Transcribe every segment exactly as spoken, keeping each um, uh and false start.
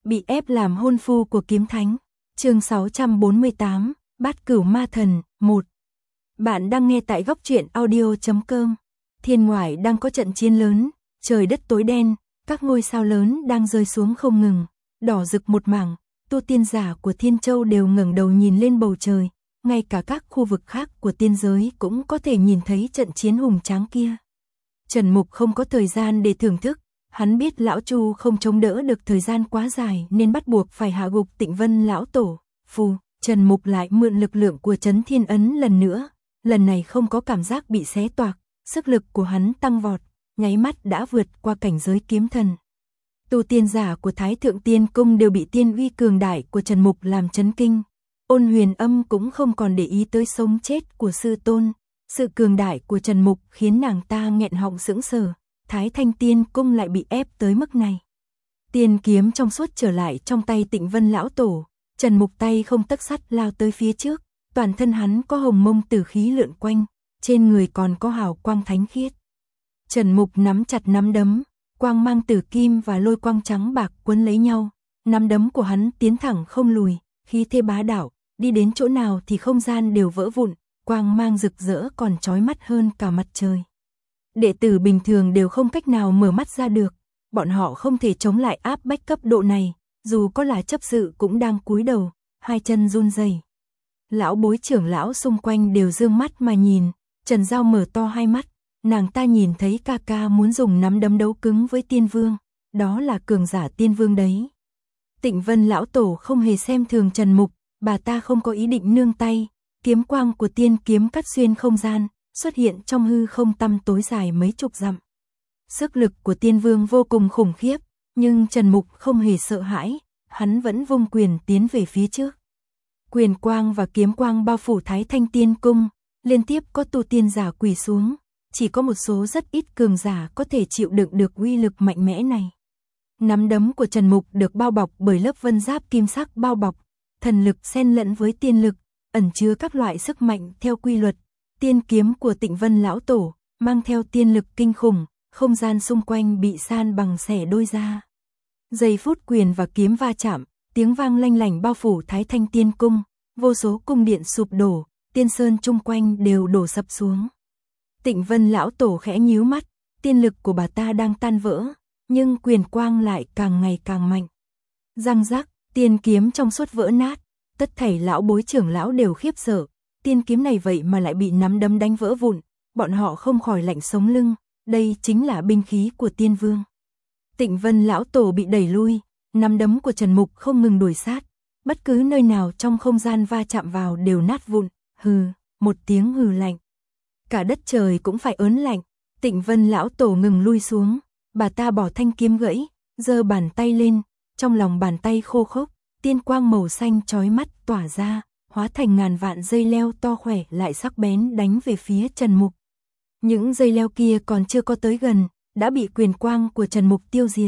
Bị ép làm hôn phu của kiếm thánh. Chương sáu trăm bốn mươi tám, Bát Cửu Ma Thần, một. Bạn đang nghe tại góc truyện audio chấm com. Thiên ngoại đang có trận chiến lớn, trời đất tối đen, các ngôi sao lớn đang rơi xuống không ngừng, đỏ rực một mảng, tu tiên giả của Thiên Châu đều ngẩng đầu nhìn lên bầu trời, ngay cả các khu vực khác của tiên giới cũng có thể nhìn thấy trận chiến hùng tráng kia. Trần Mục không có thời gian để thưởng thức, hắn biết lão Chu không chống đỡ được thời gian quá dài nên bắt buộc phải hạ gục Tịnh Vân lão tổ. Phù, Trần Mục lại mượn lực lượng của Chấn Thiên Ấn lần nữa, lần này không có cảm giác bị xé toạc, sức lực của hắn tăng vọt, nháy mắt đã vượt qua cảnh giới kiếm thần. Tu tiên giả của Thái Thượng Tiên Cung đều bị tiên uy cường đại của Trần Mục làm chấn kinh. Ôn Huyền Âm cũng không còn để ý tới sống chết của sư tôn, sự cường đại của Trần Mục khiến nàng ta nghẹn họng sững sờ. Thái Thanh Tiên Cung lại bị ép tới mức này. Tiên kiếm trong suốt trở lại trong tay Tịnh Vân lão tổ, Trần Mục tay không tấc sắt lao tới phía trước, toàn thân hắn có hồng mông tử khí lượn quanh, trên người còn có hào quang thánh khiết. Trần Mục nắm chặt nắm đấm, quang mang tử kim và lôi quang trắng bạc quấn lấy nhau, nắm đấm của hắn tiến thẳng không lùi, khí thế bá đạo, đi đến chỗ nào thì không gian đều vỡ vụn, quang mang rực rỡ còn chói mắt hơn cả mặt trời. Đệ tử bình thường đều không cách nào mở mắt ra được, bọn họ không thể chống lại áp bách cấp độ này, dù có là chấp sự cũng đang cúi đầu, hai chân run rẩy. Lão bối trưởng lão xung quanh đều dương mắt mà nhìn, Trần Giao mở to hai mắt, nàng ta nhìn thấy ca ca muốn dùng nắm đấm đấu cứng với tiên vương, đó là cường giả tiên vương đấy. Tịnh Vân lão tổ không hề xem thường Trần Mục, bà ta không có ý định nương tay, kiếm quang của tiên kiếm cắt xuyên không gian, xuất hiện trong hư không tăm tối dài mấy chục dặm. Sức lực của tiên vương vô cùng khủng khiếp, nhưng Trần Mục không hề sợ hãi, hắn vẫn vung quyền tiến về phía trước. Quyền quang và kiếm quang bao phủ Thái Thanh Tiên Cung, liên tiếp có tu tiên giả quỳ xuống, chỉ có một số rất ít cường giả có thể chịu đựng được uy lực mạnh mẽ này. Nắm đấm của Trần Mục được bao bọc bởi lớp vân giáp kim sắc bao bọc, thần lực xen lẫn với tiên lực, ẩn chứa các loại sức mạnh theo quy luật. Tiên kiếm của Tịnh Vân lão tổ mang theo tiên lực kinh khủng, không gian xung quanh bị san bằng xẻ đôi ra. Giây phút quyền và kiếm va chạm, tiếng vang lanh lảnh bao phủ Thái Thanh Tiên Cung, vô số cung điện sụp đổ, tiên sơn chung quanh đều đổ sập xuống. Tịnh Vân lão tổ khẽ nhíu mắt, tiên lực của bà ta đang tan vỡ, nhưng quyền quang lại càng ngày càng mạnh. Răng rắc, tiên kiếm trong suốt vỡ nát, tất thảy lão bối trưởng lão đều khiếp sợ. Tiên kiếm này vậy mà lại bị nắm đấm đánh vỡ vụn, bọn họ không khỏi lạnh sống lưng, đây chính là binh khí của tiên vương. Tịnh Vân lão tổ bị đẩy lui, nắm đấm của Trần Mục không ngừng đuổi sát, bất cứ nơi nào trong không gian va chạm vào đều nát vụn, hừ, một tiếng hừ lạnh. Cả đất trời cũng phải ớn lạnh, Tịnh Vân lão tổ ngừng lui xuống, bà ta bỏ thanh kiếm gãy, giơ bàn tay lên, trong lòng bàn tay khô khốc, tiên quang màu xanh chói mắt tỏa ra, hóa thành ngàn vạn dây leo to khỏe lại sắc bén đánh về phía Trần Mục. Những dây leo kia còn chưa có tới gần, đã bị quyền quang của Trần Mục tiêu diệt.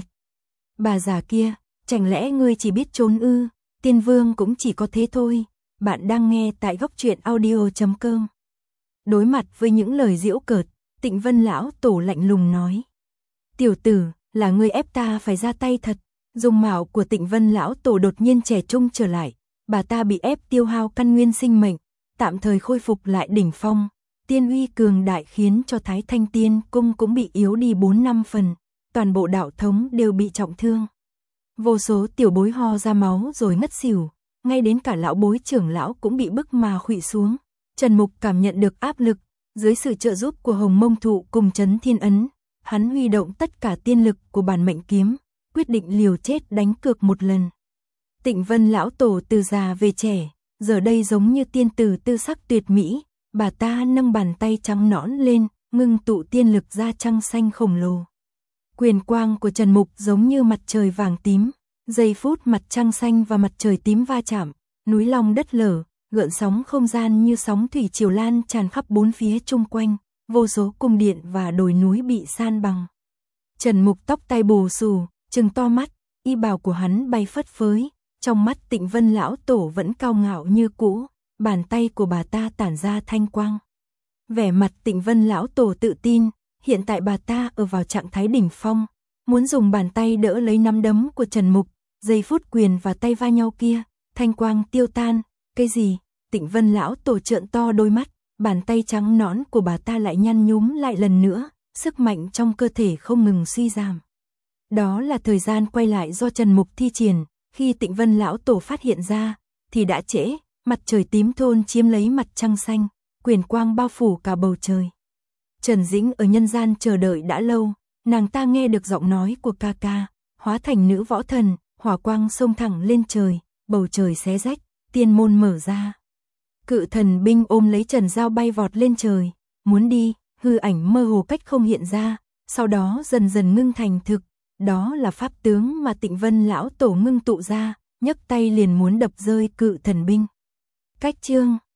Bà già kia, chẳng lẽ ngươi chỉ biết trốn ư? Tiên vương cũng chỉ có thế thôi. Bạn đang nghe tại góc truyện audio chấm com. Đối mặt với những lời giễu cợt, Tịnh Vân lão tổ lạnh lùng nói: "Tiểu tử, là ngươi ép ta phải ra tay thật." Dung mạo của Tịnh Vân lão tổ đột nhiên trẻ trung trở lại. Bà ta bị ép tiêu hao căn nguyên sinh mệnh, tạm thời khôi phục lại đỉnh phong. Tiên uy cường đại khiến cho Thái Thanh Tiên Cung cũng bị yếu đi bốn năm phần, toàn bộ đạo thống đều bị trọng thương. Vô số tiểu bối ho ra máu rồi ngất xỉu, ngay đến cả lão bối trưởng lão cũng bị bức mà khuỵu xuống. Trần Mục cảm nhận được áp lực, dưới sự trợ giúp của Hồng Mông Thụ cùng Chấn Thiên Ấn, hắn huy động tất cả tiên lực của bản mệnh kiếm, quyết định liều chết đánh cược một lần. Tịnh Vân lão tổ từ già về trẻ, giờ đây giống như tiên tử tư sắc tuyệt mỹ, bà ta nâng bàn tay trắng nõn lên, ngưng tụ tiên lực ra trăng xanh khổng lồ. Quyền quang của Trần Mục giống như mặt trời vàng tím, giây phút mặt trăng xanh và mặt trời tím va chạm, núi long đất lở, gợn sóng không gian như sóng thủy triều lan tràn khắp bốn phía chung quanh, vô số cung điện và đồi núi bị san bằng. Trần Mục tóc tai bù xù, trừng to mắt, y bào của hắn bay phất phới. Trong mắt Tịnh Vân lão tổ vẫn cao ngạo như cũ, bàn tay của bà ta tản ra thanh quang. Vẻ mặt Tịnh Vân lão tổ tự tin, hiện tại bà ta ở vào trạng thái đỉnh phong, muốn dùng bàn tay đỡ lấy nắm đấm của Trần Mục, Giây phút quyền và tay va nhau kia, thanh quang tiêu tan, cái gì? Tịnh Vân lão tổ trợn to đôi mắt, bàn tay trắng nõn của bà ta lại nhăn nhúm lại lần nữa, sức mạnh trong cơ thể không ngừng suy giảm. Đó là thời gian quay lại do Trần Mục thi triển, khi Tịnh Vân lão tổ phát hiện ra, thì đã trễ, mặt trời tím thôn chiếm lấy mặt trăng xanh, quyền quang bao phủ cả bầu trời. Trần Dĩnh ở nhân gian chờ đợi đã lâu, nàng ta nghe được giọng nói của ca ca, hóa thành nữ võ thần, hỏa quang xông thẳng lên trời, bầu trời xé rách, tiên môn mở ra. Cự thần binh ôm lấy Trần Giao bay vọt lên trời, muốn đi, hư ảnh mơ hồ cách không hiện ra, sau đó dần dần ngưng thành thực, đó là pháp tướng mà Tịnh Vân lão tổ ngưng tụ ra, nhấc tay liền muốn đập rơi cự thần binh. Cách chương